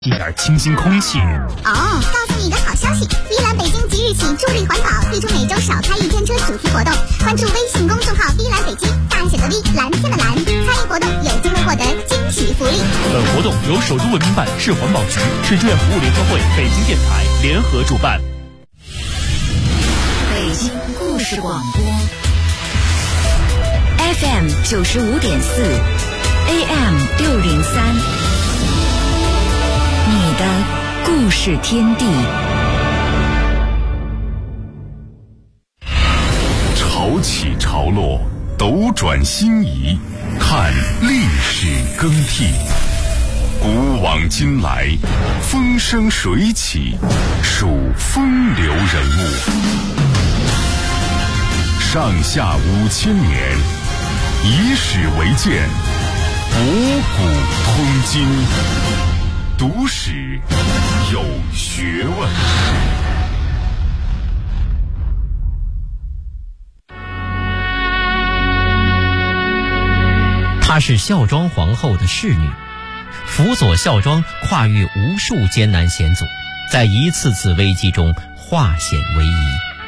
一点清新空气。 告诉你一个好消息，依兰北京即日起助力环保，推出每周少开一天车主题活动。关注微信公众号依兰北京，大写的 V， 蓝天的蓝，参与活动有机会获得惊喜福利。 本活动由首都文明办、市环保局、市志愿服务联合会、北京电台联合主办。 北京故事广播 FM 95.4 AM 603，你的故事天地。 潮起潮落，斗转星移，看历史更替。古往今来，风生水起，数风流人物。上下5000年，以史为鉴，博古通今。读史有学问。 她是孝庄皇后的侍女，辅佐孝庄跨越无数艰难险阻，在一次次危机中化险为夷。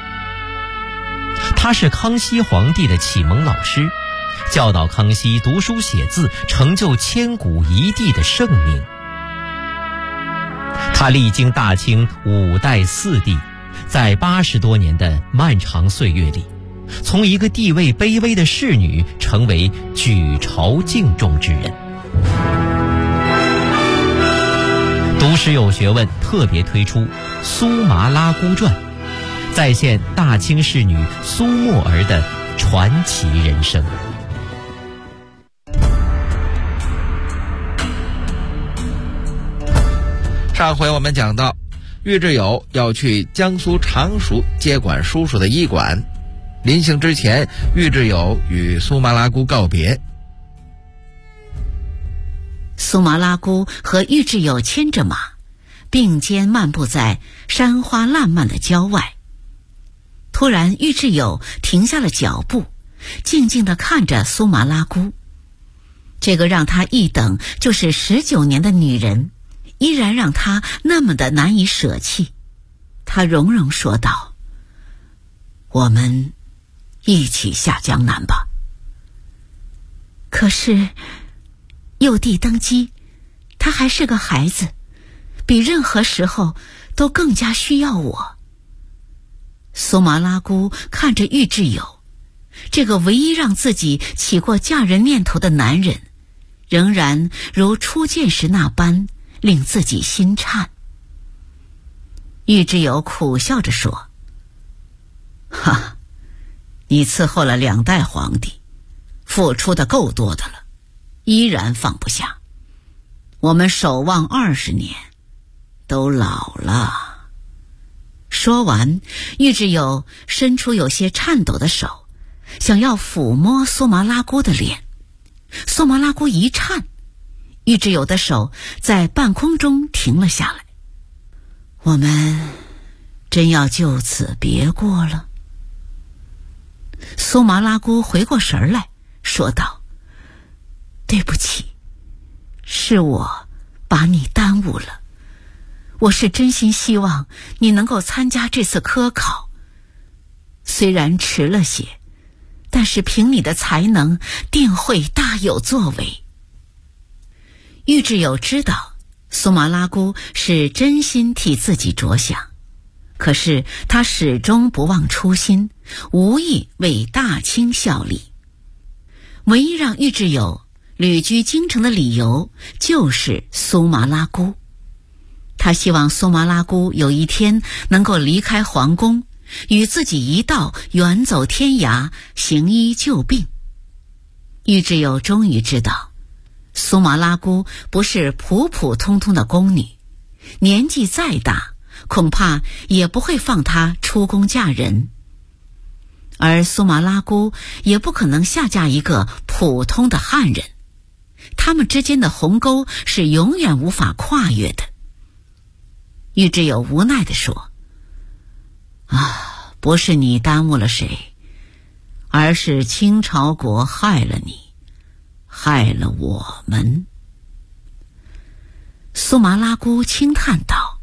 她是康熙皇帝的启蒙老师，教导康熙读书写字，成就千古一帝的盛名。她历经大清5代4帝，在80多年的漫长岁月里，从一个地位卑微的侍女成为举朝敬重之人。读史有学问特别推出《苏麻拉姑传》，再现大清侍女苏沫儿的传奇人生。 上回我们讲到，尉志友要去江苏常熟接管叔叔的医馆，临行之前，尉志友与苏麻拉姑告别。 苏麻拉姑和尉志友牵着马，并肩漫步在山花烂漫的郊外。突然，尉志友停下了脚步，静静地看着苏麻拉姑。这个让他一等就是19年的女人，依然让他那么的难以舍弃。他融融说道：“我们一起下江南吧。”可是幼帝登基，他还是个孩子，比任何时候都更加需要我。苏麻拉姑看着尉志友，这个唯一让自己起过嫁人念头的男人，仍然如初见时那般令自己心颤。尉志友苦笑着说：“哈，你伺候了2代皇帝，付出的够多的了，依然放不下。我们守望20年，都老了。”说完，尉志友伸出有些颤抖的手，想要抚摸苏麻拉姑的脸。苏麻拉姑一颤，尉志友的手在半空中停了下来。我们真要就此别过了？苏麻拉姑回过神来，说道：“对不起，是我把你耽误了。我是真心希望你能够参加这次科考，虽然迟了些，但是凭你的才能，定会大有作为。”尉志友知道苏麻拉姑是真心替自己着想，可是他始终不忘初心，无意为大清效力。唯一让尉志友旅居京城的理由就是苏麻拉姑。他希望苏麻拉姑有一天能够离开皇宫，与自己一道远走天涯，行医救病。尉志友终于知道，苏麻拉姑不是普普通通的宫女，年纪再大，恐怕也不会放她出宫嫁人。而苏麻拉姑也不可能下嫁一个普通的汉人，他们之间的鸿沟是永远无法跨越的。尉志友无奈地说：“不是你耽误了谁，而是清朝国害了你，害了我们。” 苏麻拉姑轻叹道：“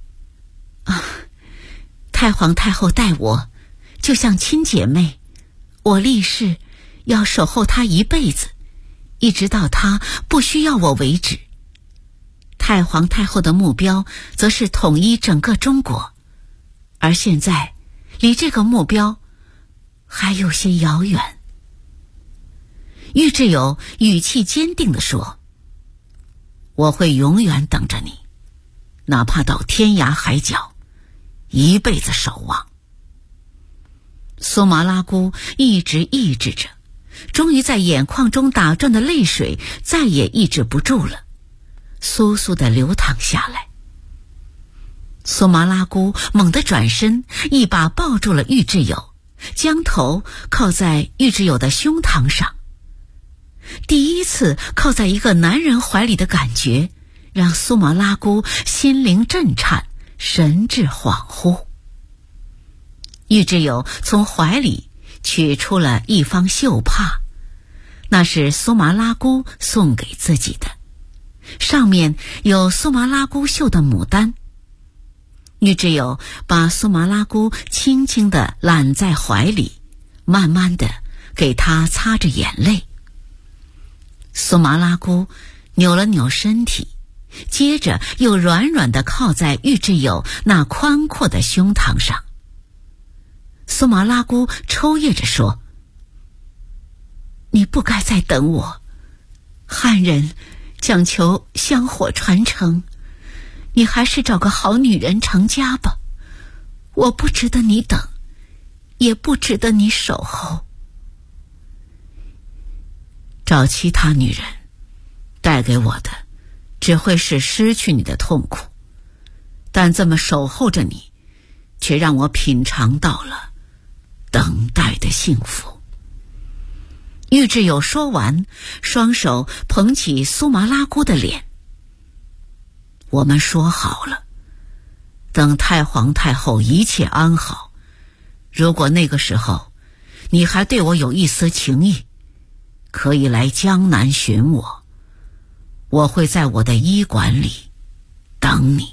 太皇太后待我就像亲姐妹，我立誓要守候她一辈子，一直到她不需要我为止。太皇太后的目标则是统一整个中国，而现在离这个目标还有些遥远。”玉质友语气坚定地说：“我会永远等着你，哪怕到天涯海角，一辈子守望。”苏麻拉姑一直抑制着，终于在眼眶中打转的泪水再也抑制不住了，簌簌地流淌下来。苏麻拉姑猛地转身，一把抱住了玉质友，将头靠在玉质友的胸膛上。第一次靠在一个男人怀里的感觉，让苏麻拉姑心灵震颤，神志恍惚。玉质友从怀里取出了一方绣帕，那是苏麻拉姑送给自己的，上面有苏麻拉姑绣的牡丹。玉质友把苏麻拉姑轻轻地揽在怀里，慢慢地给她擦着眼泪。苏麻拉姑扭了扭身体，接着又软软地靠在玉质友那宽阔的胸膛上。苏麻拉姑抽噎着说：“你不该再等我，汉人讲求香火传承，你还是找个好女人成家吧。我不值得你等，也不值得你守候。找其他女人带给我的只会是失去你的痛苦，但这么守候着你，却让我品尝到了等待的幸福。”玉质友说完，双手捧起苏麻拉姑的脸：“我们说好了，等太皇太后一切安好，如果那个时候你还对我有一丝情意，可以来江南寻我，我会在我的医馆里等你。”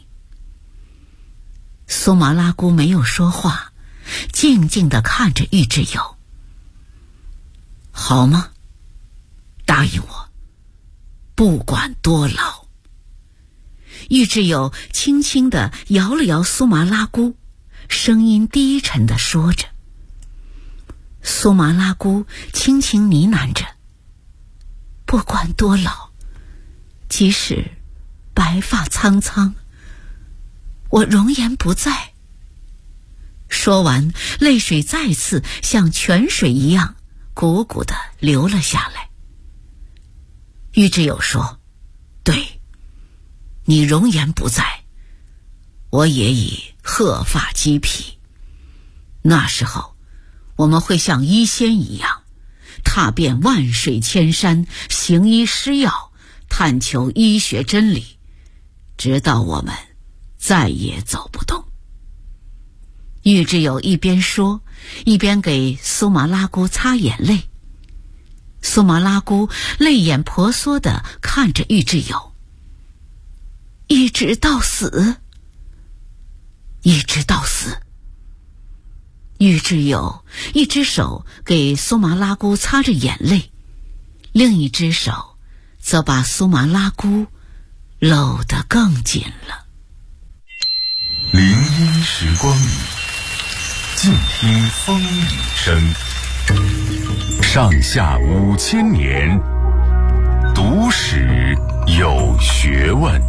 苏麻拉姑没有说话，静静地看着玉质友。“好吗？答应我，不管多老。”玉质友轻轻地摇了摇苏麻拉姑，声音低沉地说着。苏麻拉姑轻轻呢喃着：“不管多老，即使白发苍苍，我容颜不在。”说完，泪水再次像泉水一样汩汩地流了下来。玉质友说：“对，你容颜不在，我也已鹤发鸡皮。那时候，我们会像医仙一样，踏遍万水千山，行医施药，探求医学真理，直到我们再也走不动。”玉质友一边说，一边给苏麻拉姑擦眼泪。苏麻拉姑泪眼婆娑地看着玉质友：“一直到死，一直到死。”玉质友一只手给苏麻拉姑擦着眼泪，另一只手则把苏麻拉姑搂得更紧了。 林荫时光里，静听风雨声。上下5000年，读史有学问。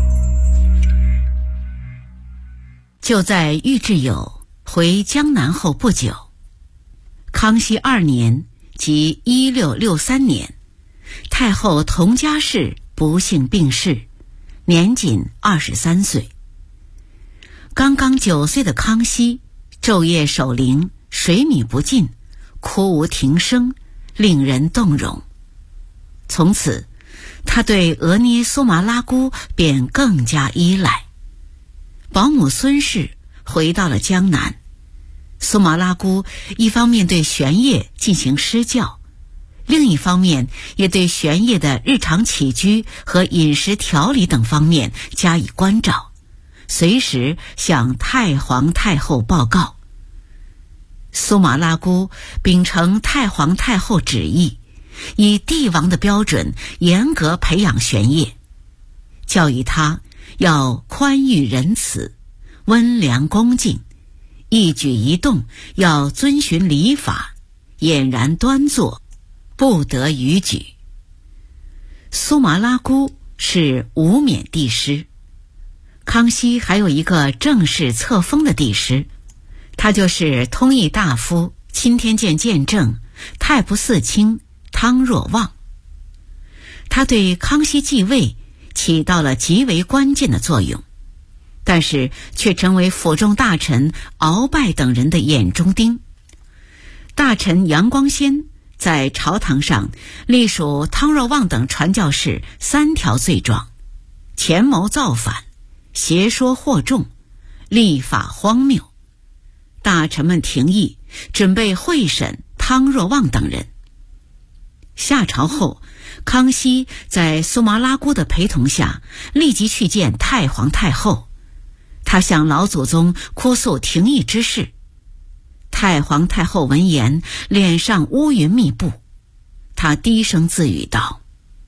就在玉质友回江南后不久，康熙2年即1663年，太后佟佳氏不幸病逝，年仅23岁。刚刚9岁的康熙昼夜守灵，水米不进，哭无停声，令人动容。从此，他对额捏苏麻拉姑便更加依赖。保姆孙氏回到了江南，苏麻拉姑一方面对玄烨进行施教， 另一方面也对玄烨的日常起居和饮食调理等方面加以关照，随时向太皇太后报告。苏麻拉姑秉承太皇太后旨意，以帝王的标准严格培养玄烨，教育他要宽裕仁慈、温良恭敬，一举一动要遵循礼法，俨然端坐，不得逾矩。苏麻拉姑是无冕帝师，康熙还有一个正式册封的帝师，他就是通议大夫、钦天监监正、太仆寺卿汤若望。他对康熙继位起到了极为关键的作用，但是却成为辅政大臣鳌拜等人的眼中钉。大臣杨光先在朝堂上隶属汤若望等传教士3条罪状：潜谋造反、邪说惑众、立法荒谬。大臣们廷议，准备会审汤若望等人。下朝后，康熙在苏麻拉姑的陪同下，立即去见太皇太后。他向老祖宗哭诉廷议之事。太皇太后闻言，脸上乌云密布，她低声自语道：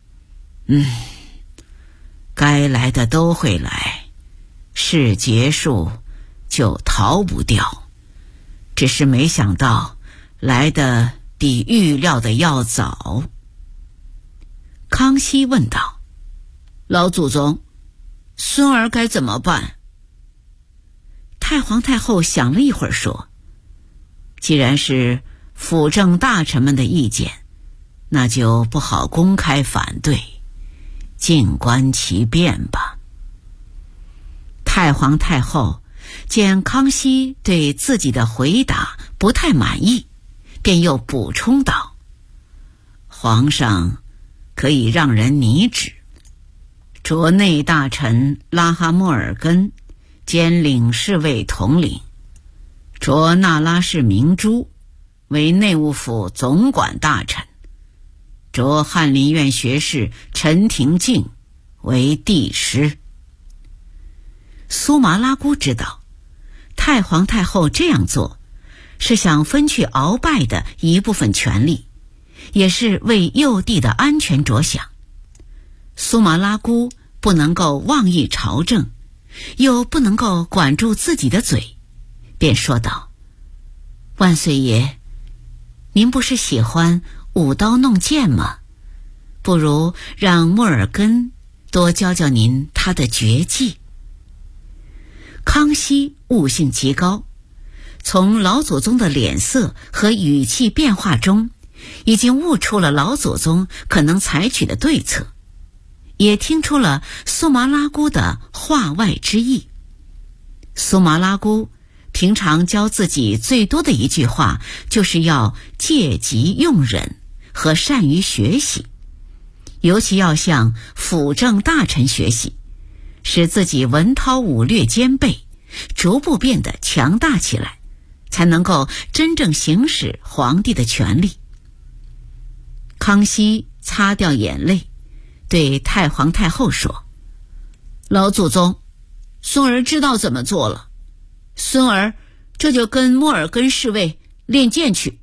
该来的都会来，事结束就逃不掉，只是没想到来的比预料的要早。康熙问道：老祖宗，孙儿该怎么办？太皇太后想了一会儿说：既然是辅政大臣们的意见，那就不好公开反对，静观其变吧。太皇太后见康熙对自己的回答不太满意，便又补充道：皇上可以让人拟旨，着内大臣拉哈莫尔根兼领侍卫统领，着那拉氏明珠为内务府总管大臣，着翰林院学士陈廷敬为帝师。苏麻拉姑知道太皇太后这样做是想分去鳌拜的一部分权力，也是为幼帝的安全着想。苏麻拉姑不能够妄议朝政，又不能够管住自己的嘴，便说道：万岁爷，您不是喜欢舞刀弄剑吗？不如让莫尔根多教教您他的绝技。康熙悟性极高，从老祖宗的脸色和语气变化中，已经悟出了老祖宗可能采取的对策，也听出了苏麻拉姑的话外之意。苏麻拉姑平常教自己最多的一句话，就是要戒急用忍和善于学习，尤其要向辅政大臣学习，使自己文韬武略兼备，逐步变得强大起来，才能够真正行使皇帝的权力。康熙擦掉眼泪，对太皇太后说：老祖宗，孙儿知道怎么做了，孙儿这就跟莫尔根侍卫练剑去。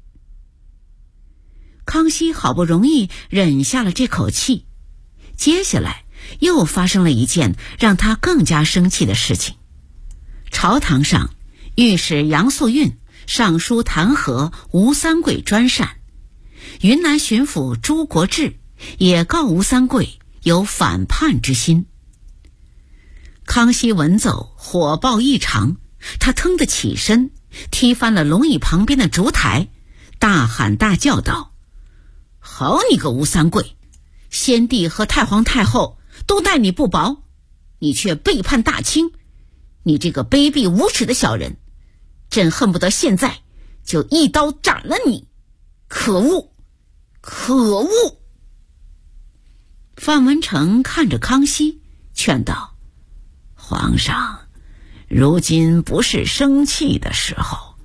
康熙好不容易忍下了这口气，接下来又发生了一件让他更加生气的事情。朝堂上，御史杨素运上书弹劾吴三桂专擅，云南巡抚朱国治也告吴三桂有反叛之心。康熙闻奏，火爆异常，他腾地起身，踢翻了龙椅旁边的烛台，大喊大叫道：好你个吴三桂，先帝和太皇太后都待你不薄，你却背叛大清，你这个卑鄙无耻的小人，朕恨不得现在就一刀斩了你！可恶，可恶！范文成看着康熙，劝道：皇上，如今不是生气的时候，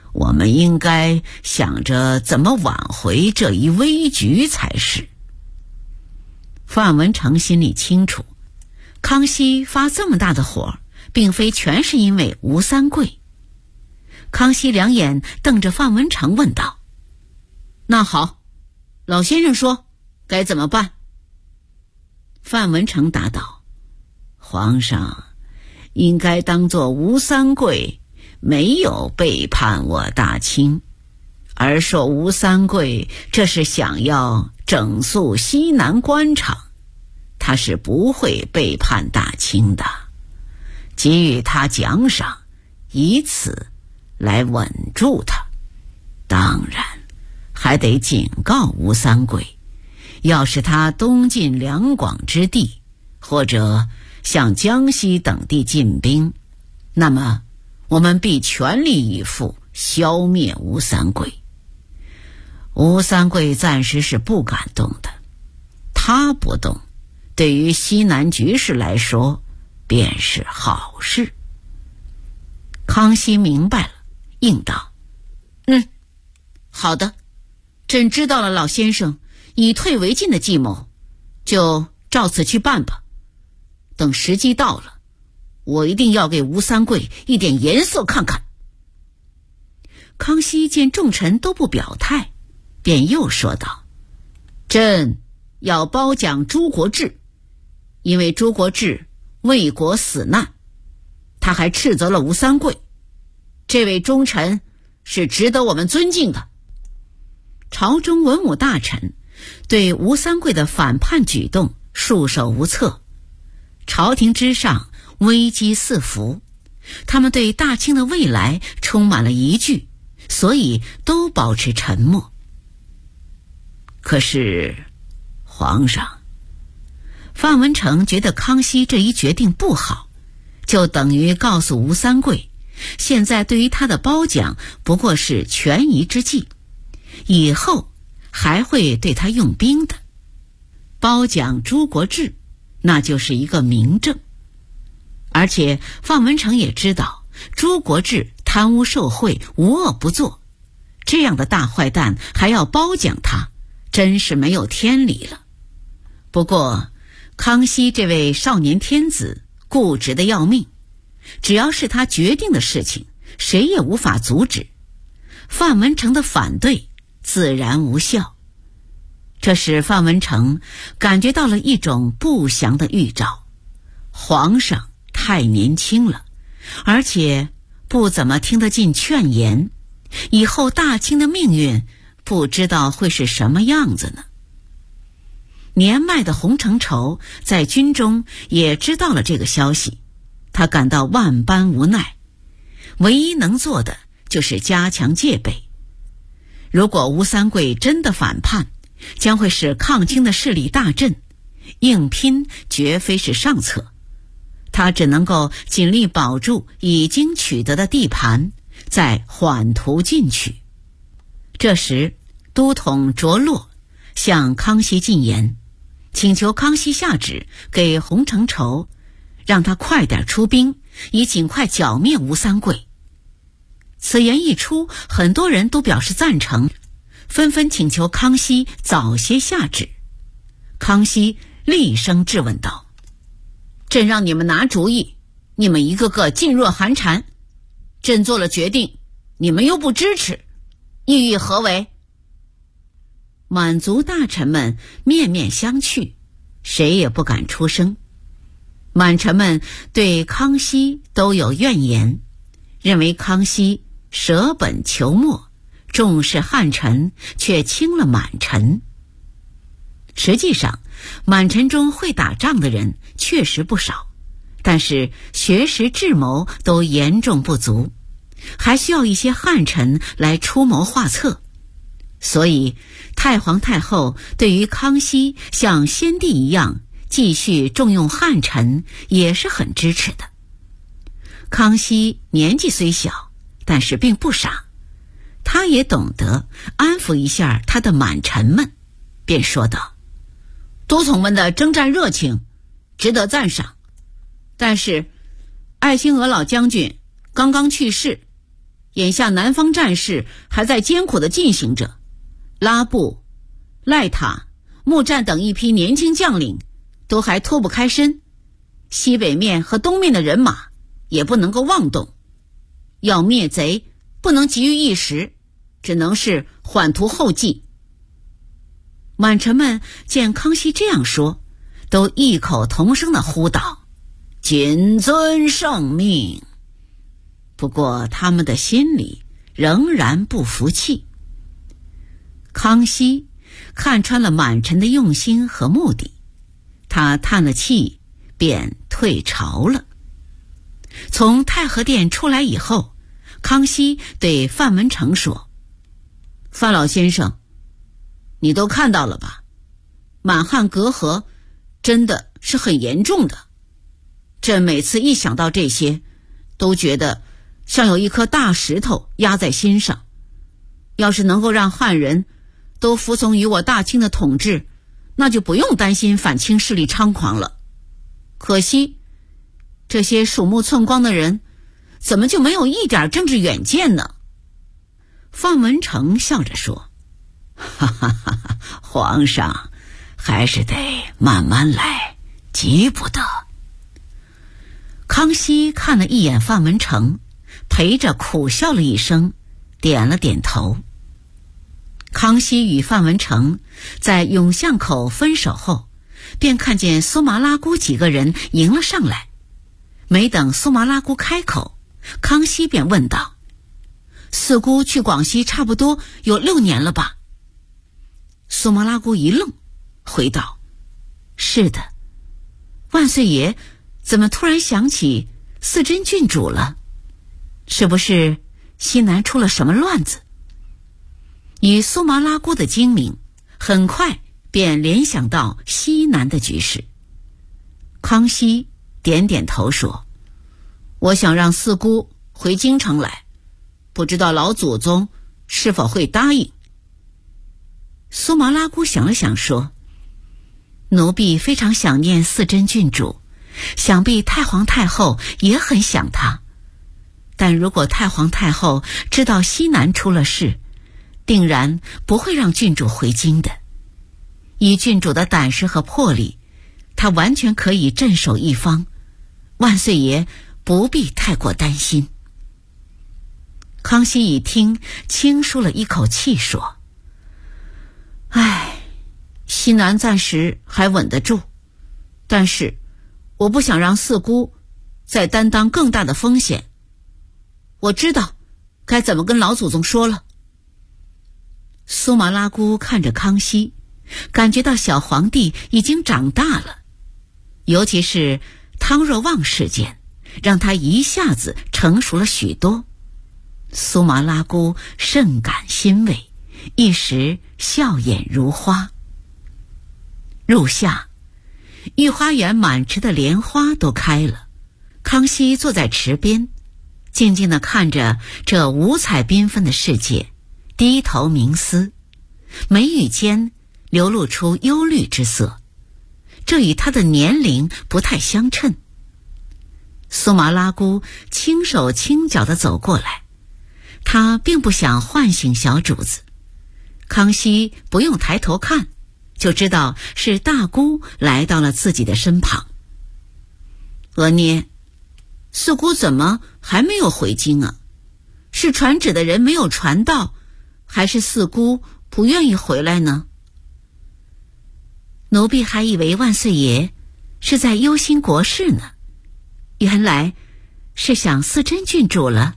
我们应该想着怎么挽回这一危局才是。范文成心里清楚，康熙发这么大的火，并非全是因为吴三桂。康熙两眼瞪着范文成问道：那好，老先生说该怎么办？范文成答道：皇上应该当作吴三桂没有背叛我大清，而说吴三桂这是想要整肃西南官场，他是不会背叛大清的，给予他奖赏，以此来稳住他。当然还得警告吴三桂，要是他东进两广之地，或者向江西等地进兵，那么我们必全力以赴消灭吴三桂。吴三桂暂时是不敢动的，他不动，对于西南局势来说便是好事。康熙明白了，应道：好的，朕知道了老先生以退为进的计谋，就照此去办吧。等时机到了，我一定要给吴三桂一点颜色看看。康熙见众臣都不表态，便又说道：朕要褒奖朱国治，因为朱国治为国死难，他还斥责了吴三桂，这位忠臣是值得我们尊敬的。朝中文武大臣对吴三桂的反叛举动束手无策，朝廷之上危机四伏，他们对大清的未来充满了疑惧，所以都保持沉默。可是皇上，范文成觉得康熙这一决定不好，就等于告诉吴三桂，现在对于他的褒奖不过是权宜之计，以后还会对他用兵的。褒奖朱国治，那就是一个明证。而且范文成也知道朱国治贪污受贿，无恶不作，这样的大坏蛋还要褒奖他，真是没有天理了。不过康熙这位少年天子固执的要命，只要是他决定的事情，谁也无法阻止。范文成的反对自然无效。这使范文成感觉到了一种不祥的预兆，皇上太年轻了，而且不怎么听得进劝言，以后大清的命运不知道会是什么样子呢。年迈的洪承畴在军中也知道了这个消息，他感到万般无奈，唯一能做的就是加强戒备。如果吴三桂真的反叛，将会使抗清的势力大振，硬拼绝非是上策。他只能够尽力保住已经取得的地盘，再缓图进取。这时都统卓洛向康熙进言，请求康熙下旨给洪承畴，让他快点出兵，以尽快剿灭吴三桂。此言一出，很多人都表示赞成，纷纷请求康熙早些下旨。康熙厉声质问道：朕让你们拿主意，你们一个个噤若寒蝉，朕做了决定，你们又不支持，意欲何为？满族大臣们面面相觑，谁也不敢出声。满臣们对康熙都有怨言，认为康熙舍本求末，重视汉臣，却轻了满臣。实际上，满臣中会打仗的人确实不少，但是学识智谋都严重不足，还需要一些汉臣来出谋划策。所以太皇太后对于康熙像先帝一样继续重用汉臣也是很支持的。康熙年纪虽小，但是并不傻，他也懂得安抚一下他的满臣们，便说道：都统们的征战热情值得赞赏，但是爱新额老将军刚刚去世， 眼下南方战事还在艰苦地进行着，拉布、赖塔、木战等一批年轻将领都还脱不开身，西北面和东面的人马也不能够妄动。要灭贼不能急于一时，只能是缓图后计。满臣们见康熙这样说，都异口同声地呼道：谨遵圣命。不过他们的心里仍然不服气。康熙看穿了满臣的用心和目的，他叹了气，便退朝了。从太和殿出来以后，康熙对范文成说：范老先生，你都看到了吧，满汉隔阂真的是很严重的。朕每次一想到这些，都觉得像有一颗大石头压在心上。要是能够让汉人都服从于我大清的统治，那就不用担心反清势力猖狂了。可惜这些鼠目寸光的人怎么就没有一点政治远见呢？范文成笑着说：哈哈哈哈，皇上还是得慢慢来，急不得。康熙看了一眼范文成，陪着苦笑了一声，点了点头。康熙与范文成在永巷口分手后，便看见苏麻拉姑几个人迎了上来。没等苏麻拉姑开口，康熙便问道：四姑去广西差不多有6年了吧？苏麻拉姑一愣，回道：是的。万岁爷怎么突然想起四真郡主了？是不是西南出了什么乱子？以苏麻拉姑的精明，很快便联想到西南的局势。康熙点点头说：我想让四姑回京城来，不知道老祖宗是否会答应。苏麻拉姑想了想说：奴婢非常想念四真郡主，想必太皇太后也很想她。但如果太皇太后知道西南出了事，定然不会让郡主回京的。以郡主的胆识和魄力，她完全可以镇守一方，万岁爷不必太过担心。康熙一听，轻舒了一口气说：唉，西南暂时还稳得住，但是我不想让四姑再担当更大的风险。我知道该怎么跟老祖宗说了。苏麻拉姑看着康熙，感觉到小皇帝已经长大了，尤其是汤若望事件，让他一下子成熟了许多。苏麻拉姑甚感欣慰，一时笑靥如花。入夏，御花园满池的莲花都开了，康熙坐在池边，静静地看着这五彩缤纷的世界，低头冥思，眉宇间流露出忧虑之色，这与他的年龄不太相称。苏麻拉姑轻手轻脚地走过来，他并不想唤醒小主子。康熙不用抬头看，就知道是大姑来到了自己的身旁。额捏，四姑怎么还没有回京啊？是传旨的人没有传到，还是四姑不愿意回来呢？奴婢还以为万岁爷是在忧心国事呢，原来是想四真郡主了。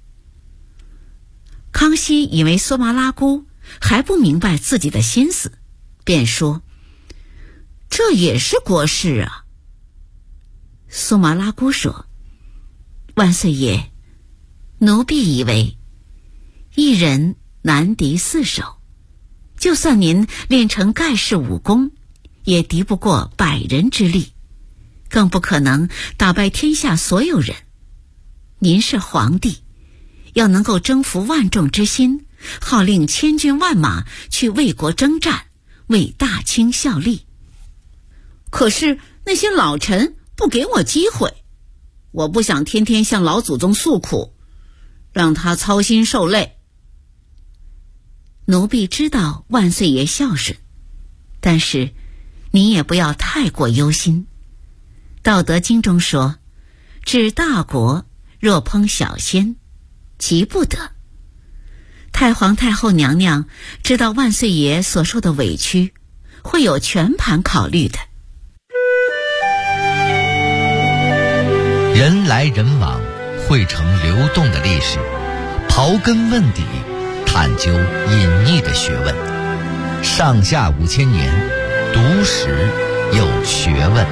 康熙以为苏麻拉姑还不明白自己的心思，便说：这也是国事啊。苏麻拉姑说：万岁爷，奴婢以为一人难敌四手，就算您练成盖世武功，也敌不过100人之力，更不可能打败天下所有人。您是皇帝，要能够征服万众之心，号令千军万马去为国征战，为大清效力。可是那些老臣不给我机会，我不想天天向老祖宗诉苦， 让他操心受累。奴婢知道万岁爷孝顺，但是你也不要太过忧心。道德经中说，治大国若烹小鲜，急不得。太皇太后娘娘知道万岁爷所受的委屈，会有全盘考虑的。 人来人往，汇成流动的历史，刨根问底，探究隐匿的学问。上下5000年，读史有学问。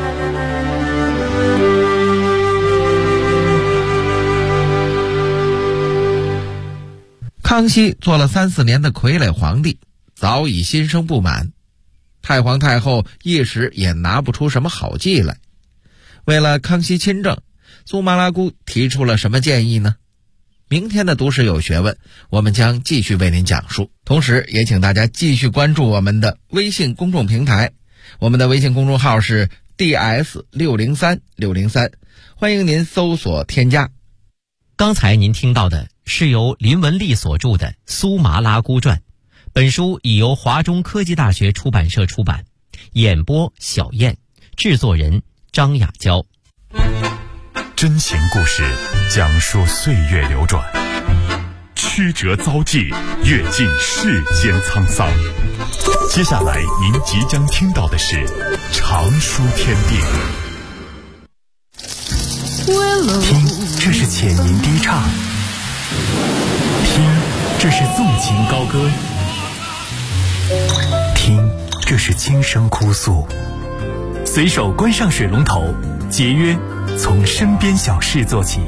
康熙做了3、4年的傀儡皇帝，早已心生不满。太皇太后一时也拿不出什么好计来。为了康熙亲政，苏麻拉姑提出了什么建议呢？明天的读史有学问，我们将继续为您讲述。同时也请大家继续关注我们的微信公众平台，我们的微信公众号是 DS603603，欢迎您搜索添加。 刚才您听到的是由林文丽所著的《苏麻拉姑传》，本书已由华中科技大学出版社出版，演播小燕，制作人张雅娇。 真情故事讲述岁月流转，曲折遭际，阅尽世间沧桑。接下来您即将听到的是常书天地。 听，这是浅吟低唱；听，这是纵情高歌；听，这是轻声哭诉。随手关上水龙头，节约从身边小事做起。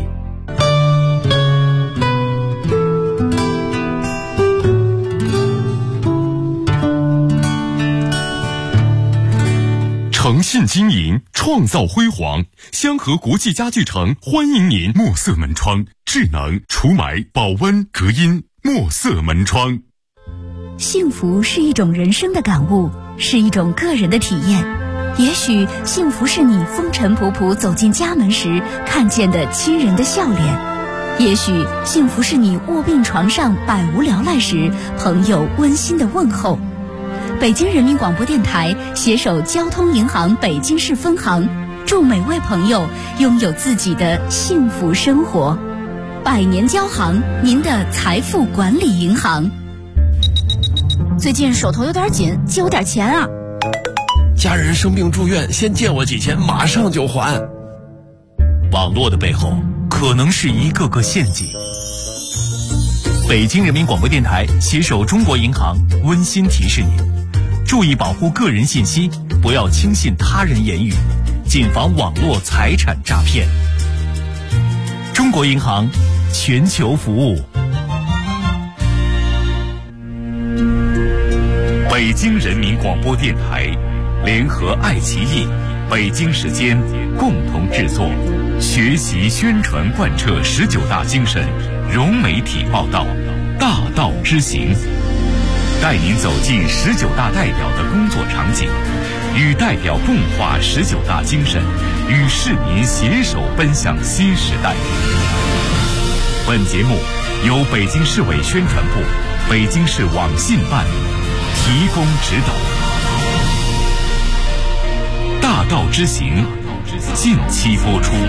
诚信经营，创造辉煌。香河国际家具城欢迎您。墨色门窗，智能除霾、保温、隔音。墨色门窗。 幸福是一种人生的感悟，是一种个人的体验。也许幸福是你风尘仆仆走进家门时看见的亲人的笑脸，也许幸福是你卧病床上百无聊赖时朋友温馨的问候。北京人民广播电台携手交通银行北京市分行，祝每位朋友拥有自己的幸福生活。百年交行，您的财富管理银行。最近手头有点紧，借我点钱啊。 家人生病住院，先借我几千，马上就还。 网络的背后可能是一个个陷阱。北京人民广播电台携手中国银行温馨提示您，注意保护个人信息，不要轻信他人言语，谨防网络财产诈骗。中国银行，全球服务。 北京人民广播电台联合爱奇艺、北京时间共同制作，学习宣传贯彻19大精神，融媒体报道，大道之行，带您走进19大代表的工作场景，与代表共话19大精神，与市民携手奔向新时代。本节目由北京市委宣传部、北京市网信办提供指导。大道之行，近期播出。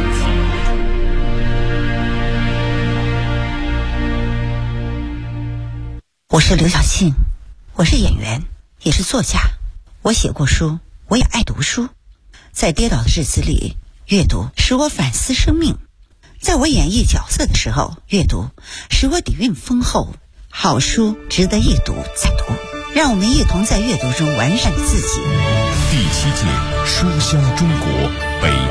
我是刘晓庆，我是演员，也是作家。我写过书，我也爱读书。在跌倒的日子里，阅读使我反思生命；在我演绎角色的时候，阅读使我底蕴丰厚。好书值得一读再读，让我们一同在阅读中完善自己。 第7届书香中国北